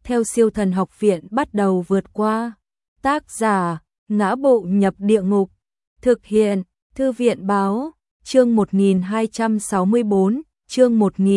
theo Siêu Thần Học Viện bắt đầu vượt qua. Tác giả: Ngã Bộ Nhập Địa Ngục. Thực hiện: Thư viện báo. Chương 1264, chương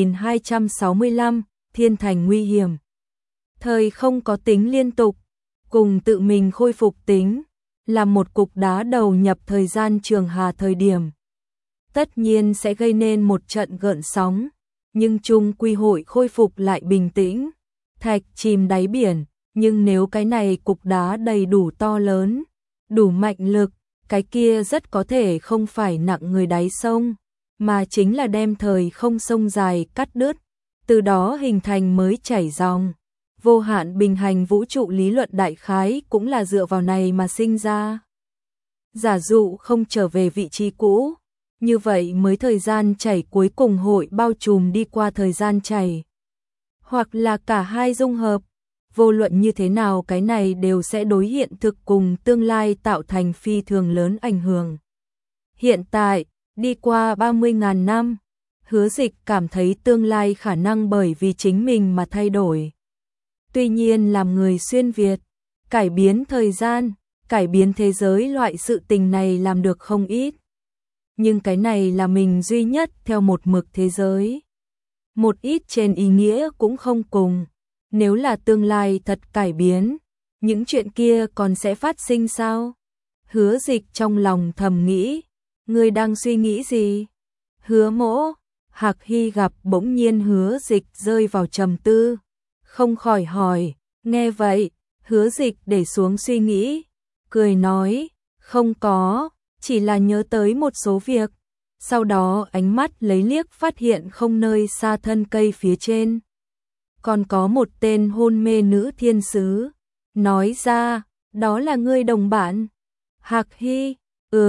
1265, Thiên Thành nguy hiểm. Thời không có tính liên tục, cùng tự mình khôi phục tính, là một cục đá đầu nhập thời gian trường hà thời điểm. Tất nhiên sẽ gây nên một trận gợn sóng, nhưng chung quy hội khôi phục lại bình tĩnh. Thạch chìm đáy biển, nhưng nếu cái này cục đá đầy đủ to lớn, đủ mạnh lực, cái kia rất có thể không phải nặng người đáy sông, mà chính là đem thời không sông dài cắt đứt, từ đó hình thành mới chảy dòng. Vô hạn bình hành vũ trụ lý luận đại khái cũng là dựa vào này mà sinh ra. Giả dụ không trở về vị trí cũ, như vậy mới thời gian chảy cuối cùng hội bao trùm đi qua thời gian chảy. Hoặc là cả hai dung hợp, vô luận như thế nào cái này đều sẽ đối hiện thực cùng tương lai tạo thành phi thường lớn ảnh hưởng. Hiện tại, đi qua 30.000 năm, Hứa Dịch cảm thấy tương lai khả năng bởi vì chính mình mà thay đổi. Tuy nhiên làm người xuyên Việt, cải biến thời gian, cải biến thế giới loại sự tình này làm được không ít. Nhưng cái này là mình duy nhất theo một mực thế giới. Một ít trên ý nghĩa cũng không cùng. Nếu là tương lai thật cải biến, những chuyện kia còn sẽ phát sinh sao? Hứa Dịch trong lòng thầm nghĩ, ngươi đang suy nghĩ gì? Hứa Mỗ, Hạc Hy gặp bỗng nhiên Hứa Dịch rơi vào trầm tư, không khỏi hỏi, nghe vậy, Hứa Dịch để xuống suy nghĩ, cười nói, không có, chỉ là nhớ tới một số việc. Sau đó ánh mắt lấy liếc phát hiện không nơi xa thân cây phía trên còn có một tên hôn mê nữ thiên sứ, nói ra, đó là ngươi đồng bạn. Hạc Hy,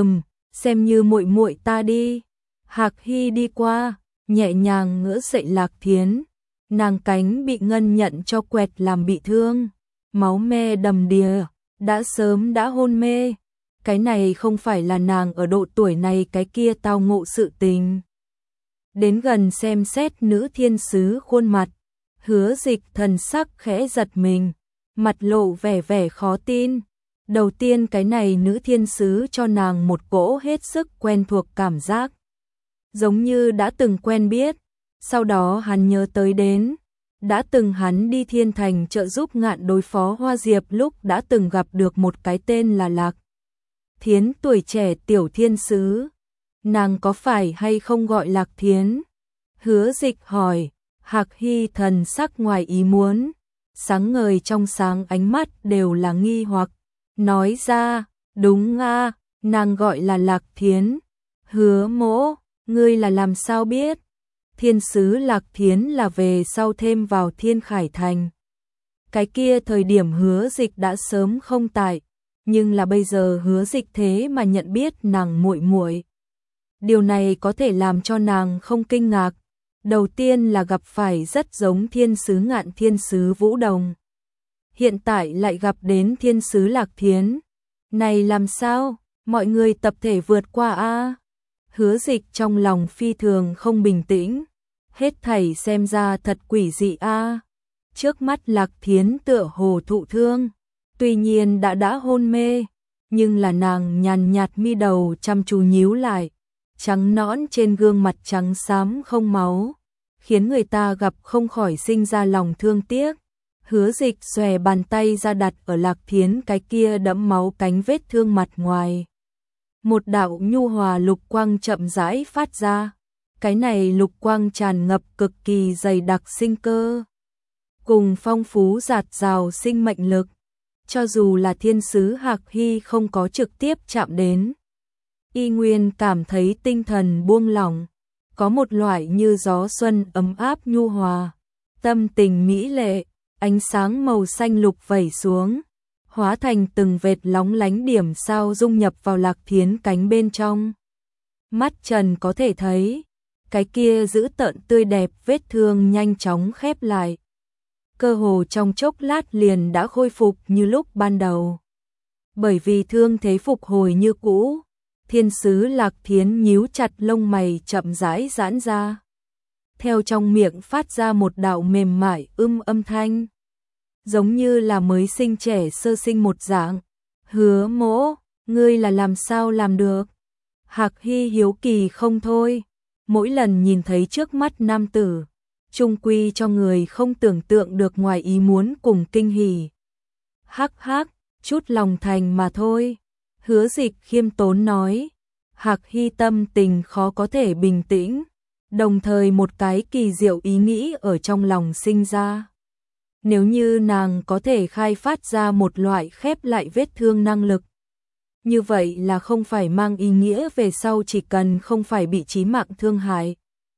xem như muội muội ta đi. Hạc Hy đi qua, nhẹ nhàng ngỡ dậy Lạc Thiến, nàng cánh bị ngân nhận cho quẹt làm bị thương, máu me đầm đìa, đã sớm đã hôn mê. Cái này không phải là nàng ở độ tuổi này cái kia tao ngộ sự tình. Đến gần xem xét nữ thiên sứ khuôn mặt, Hứa Dịch thần sắc khẽ giật mình, mặt lộ vẻ khó tin. Đầu tiên cái này nữ thiên sứ cho nàng một cỗ hết sức quen thuộc cảm giác, giống như đã từng quen biết. Sau đó hắn nhớ tới đến, đã từng hắn đi Thiên Thành trợ giúp Ngạn đối phó Hoa Diệp lúc đã từng gặp được một cái tên là Lạc Thiến tuổi trẻ tiểu thiên sứ. Nàng có phải hay không gọi Lạc Thiến? Hứa Dịch hỏi. Hạc Hy thần sắc ngoài ý muốn, sáng ngời trong sáng ánh mắt đều là nghi hoặc, nói ra, đúng a, nàng gọi là Lạc Thiến. Hứa Mỗ, ngươi là làm sao biết? Thiên sứ Lạc Thiến là về sau thêm vào Thiên Khải Thành. Cái kia thời điểm Hứa Dịch đã sớm không tại, nhưng là bây giờ Hứa Dịch thế mà nhận biết nàng muội muội. Điều này có thể làm cho nàng không kinh ngạc. Đầu tiên là gặp phải rất giống thiên sứ Ngạn thiên sứ Vũ Đồng. Hiện tại lại gặp đến thiên sứ Lạc Thiến. Này làm sao, mọi người tập thể vượt qua a? Hứa Dịch trong lòng phi thường không bình tĩnh. Hết thảy xem ra thật quỷ dị a. Trước mắt Lạc Thiến tựa hồ thụ thương. Tuy nhiên đã hôn mê, nhưng là nàng nhàn nhạt mi đầu chăm chú nhíu lại. Trắng nõn trên gương mặt trắng xám không máu, khiến người ta gặp không khỏi sinh ra lòng thương tiếc. Hứa Dịch xòe bàn tay ra đặt ở Lạc Thiến cái kia đẫm máu cánh vết thương mặt ngoài. Một đạo nhu hòa lục quang chậm rãi phát ra. Cái này lục quang tràn ngập cực kỳ dày đặc sinh cơ, cùng phong phú dạt dào sinh mệnh lực. Cho dù là thiên sứ Hạc Hy không có trực tiếp chạm đến, y nguyên cảm thấy tinh thần buông lỏng, có một loại như gió xuân ấm áp nhu hòa, tâm tình mỹ lệ, ánh sáng màu xanh lục vẩy xuống, hóa thành từng vệt lóng lánh điểm sao dung nhập vào Lạc Thiến cánh bên trong. Mắt trần có thể thấy, cái kia dữ tợn tươi đẹp vết thương nhanh chóng khép lại. Cơ hồ trong chốc lát liền đã khôi phục như lúc ban đầu. Bởi vì thương thế phục hồi như cũ, thiên sứ Lạc Thiến nhíu chặt lông mày chậm rãi giãn ra. Theo trong miệng phát ra một đạo mềm mại âm thanh. giống như là mới sinh trẻ sơ sinh một dạng. Hứa Mỗ, ngươi là làm sao làm được? Hạc Hy hiếu kỳ không thôi, mỗi lần nhìn thấy trước mắt nam tử, chung quy cho người không tưởng tượng được ngoài ý muốn cùng kinh hỉ. Hắc hắc, chút lòng thành mà thôi. Hứa Dịch khiêm tốn nói. Hạc Hy tâm tình khó có thể bình tĩnh, đồng thời một cái kỳ diệu ý nghĩ ở trong lòng sinh ra. Nếu như nàng có thể khai phát ra một loại khép lại vết thương năng lực, như vậy là không phải mang ý nghĩa về sau chỉ cần không phải bị chí mạng thương hại,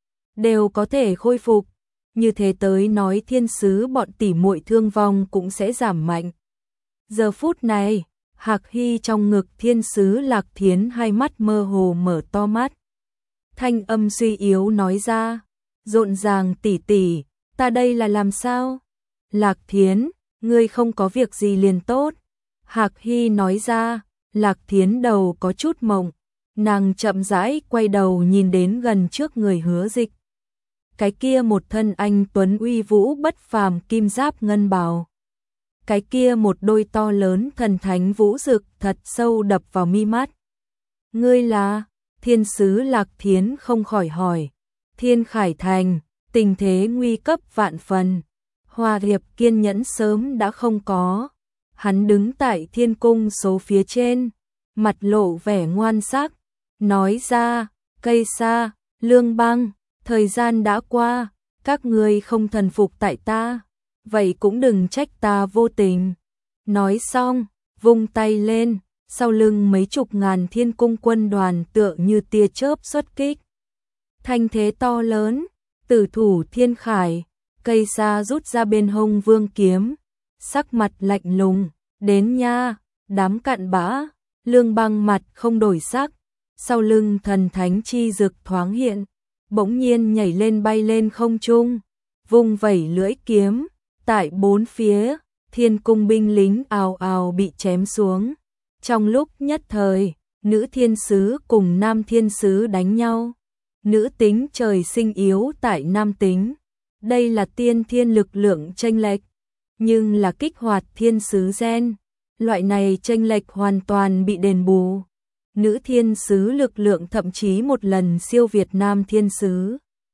đều có thể khôi phục. Như thế tới nói thiên sứ bọn tỉ muội thương vong cũng sẽ giảm mạnh. Giờ phút này, Hạc Hy trong ngực thiên sứ Lạc Thiến hai mắt mơ hồ mở to mắt. Thanh âm suy yếu nói ra, rộn ràng tỷ tỷ, ta đây là làm sao? Lạc Thiến, ngươi không có việc gì liền tốt. Hạc Hy nói ra, Lạc Thiến đầu có chút mộng, nàng chậm rãi quay đầu nhìn đến gần trước người Hứa Dịch. Cái kia một thân anh tuấn uy vũ bất phàm kim giáp ngân bào. Cái kia một đôi to lớn thần thánh vũ dực thật sâu đập vào mi mắt. Ngươi là? Thiên sứ Lạc Thiến không khỏi hỏi. Thiên Khải Thành, tình thế nguy cấp vạn phần. Hòa Điệp kiên nhẫn sớm đã không có. Hắn đứng tại thiên cung số phía trên, mặt lộ vẻ ngoan sắc, nói ra, Cây Sa, Lương Băng, thời gian đã qua, các ngươi không thần phục tại ta, vậy cũng đừng trách ta vô tình. Nói xong, vung tay lên, sau lưng mấy chục ngàn thiên cung quân đoàn tựa như tia chớp xuất kích. Thanh thế to lớn, tử thủ Thiên Khải, Cây Sa rút ra bên hông vương kiếm, sắc mặt lạnh lùng, đến nha, đám cặn bã. Lương Băng mặt không đổi sắc, sau lưng thần thánh chi dực thoáng hiện, bỗng nhiên nhảy lên bay lên không trung, vung vẩy lưỡi kiếm, tại bốn phía, thiên cung binh lính ào ào bị chém xuống. Trong lúc nhất thời, nữ thiên sứ cùng nam thiên sứ đánh nhau. Nữ tính trời sinh yếu tại nam tính. Đây là tiên thiên lực lượng chênh lệch, nhưng là kích hoạt thiên sứ gen. Loại này chênh lệch hoàn toàn bị đền bù. Nữ thiên sứ lực lượng thậm chí một lần siêu việt nam thiên sứ.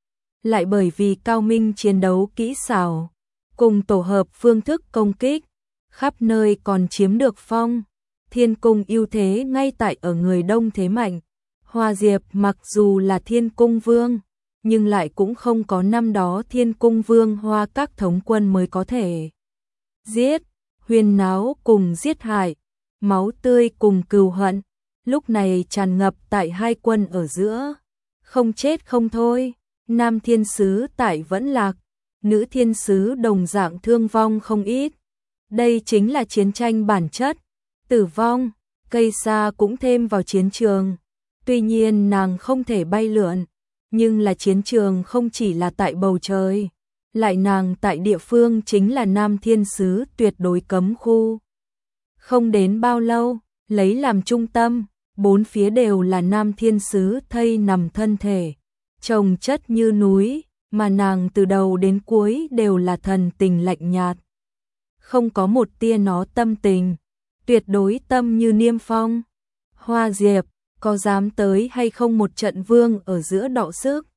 Lại bởi vì cao minh chiến đấu kỹ xảo, cùng tổ hợp phương thức công kích, khắp nơi còn chiếm được phong. Thiên cung ưu thế ngay tại ở người đông thế mạnh. Hoa Diệp mặc dù là thiên cung vương, nhưng lại cũng không có năm đó thiên cung vương hoa các thống quân mới có thể giết, huyên náo cùng giết hại, máu tươi cùng cừu hận, lúc này tràn ngập tại hai quân ở giữa. Không chết không thôi, nam thiên sứ tại vẫn lạc, nữ thiên sứ đồng dạng thương vong không ít. Đây chính là chiến tranh bản chất, tử vong. Cây Sa cũng thêm vào chiến trường. Tuy nhiên nàng không thể bay lượn, nhưng là chiến trường không chỉ là tại bầu trời, lại nàng tại địa phương chính là nam thiên sứ tuyệt đối cấm khu. Không đến bao lâu, lấy làm trung tâm, bốn phía đều là nam thiên sứ thây nằm thân thể, chồng chất như núi, mà nàng từ đầu đến cuối đều là thần tình lạnh nhạt. Không có một tia nó tâm tình, tuyệt đối tâm như niêm phong. Hoa Diệp, có dám tới hay không một trận vương ở giữa đọ sức?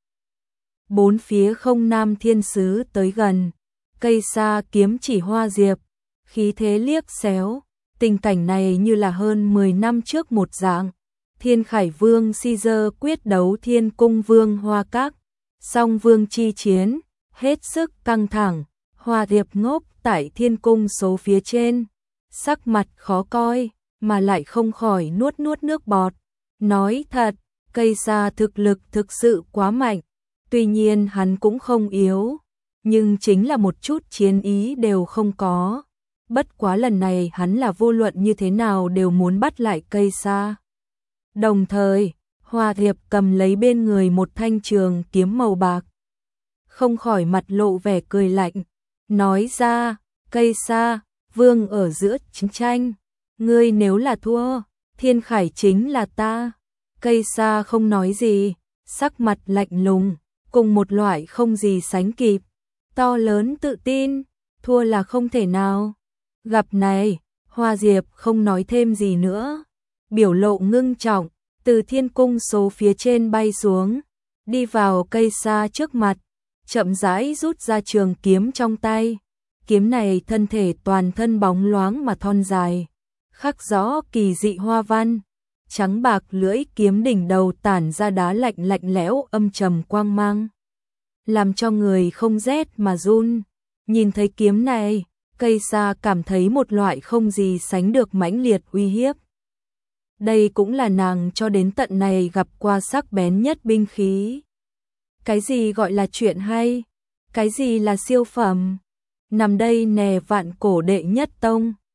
Bốn phía không nam thiên sứ tới gần, Cây Sa kiếm chỉ Hoa Diệp, khí thế liếc xéo. Tình cảnh này như là hơn 10 năm trước một dạng. Thiên Khải Vương Caesar quyết đấu Thiên Cung Vương Hoa Các, song vương chi chiến, hết sức căng thẳng. Hoa Diệp ngốc tại thiên cung số phía trên, sắc mặt khó coi, mà lại không khỏi nuốt nước bọt. Nói thật, Cây Sa thực lực thực sự quá mạnh, tuy nhiên hắn cũng không yếu, nhưng chính là một chút chiến ý đều không có. Bất quá lần này hắn là vô luận như thế nào đều muốn bắt lại Cây Sa. Đồng thời, Hoa Diệp cầm lấy bên người một thanh trường kiếm màu bạc, không khỏi mặt lộ vẻ cười lạnh, nói ra, Cây Sa, vương ở giữa chiến tranh, ngươi nếu là thua, Thiên Khải chính là ta. Cây Sa không nói gì, sắc mặt lạnh lùng, cùng một loại không gì sánh kịp, to lớn tự tin, thua là không thể nào. Gặp này, Hoa Diệp không nói thêm gì nữa, biểu lộ ngưng trọng, từ thiên cung số phía trên bay xuống, đi vào cây sa trước mặt, chậm rãi rút ra trường kiếm trong tay. Kiếm này thân thể toàn thân bóng loáng mà thon dài, khắc rõ kỳ dị hoa văn, trắng bạc lưỡi kiếm đỉnh đầu tản ra đá lạnh lạnh lẽo âm trầm quang mang, làm cho người không rét mà run. Nhìn thấy kiếm này, cây sa cảm thấy một loại không gì sánh được mãnh liệt uy hiếp. Đây cũng là nàng cho đến tận này gặp qua sắc bén nhất binh khí. Cái gì gọi là chuyện hay? Cái gì là siêu phẩm? Nằm đây nè vạn cổ đệ nhất tông.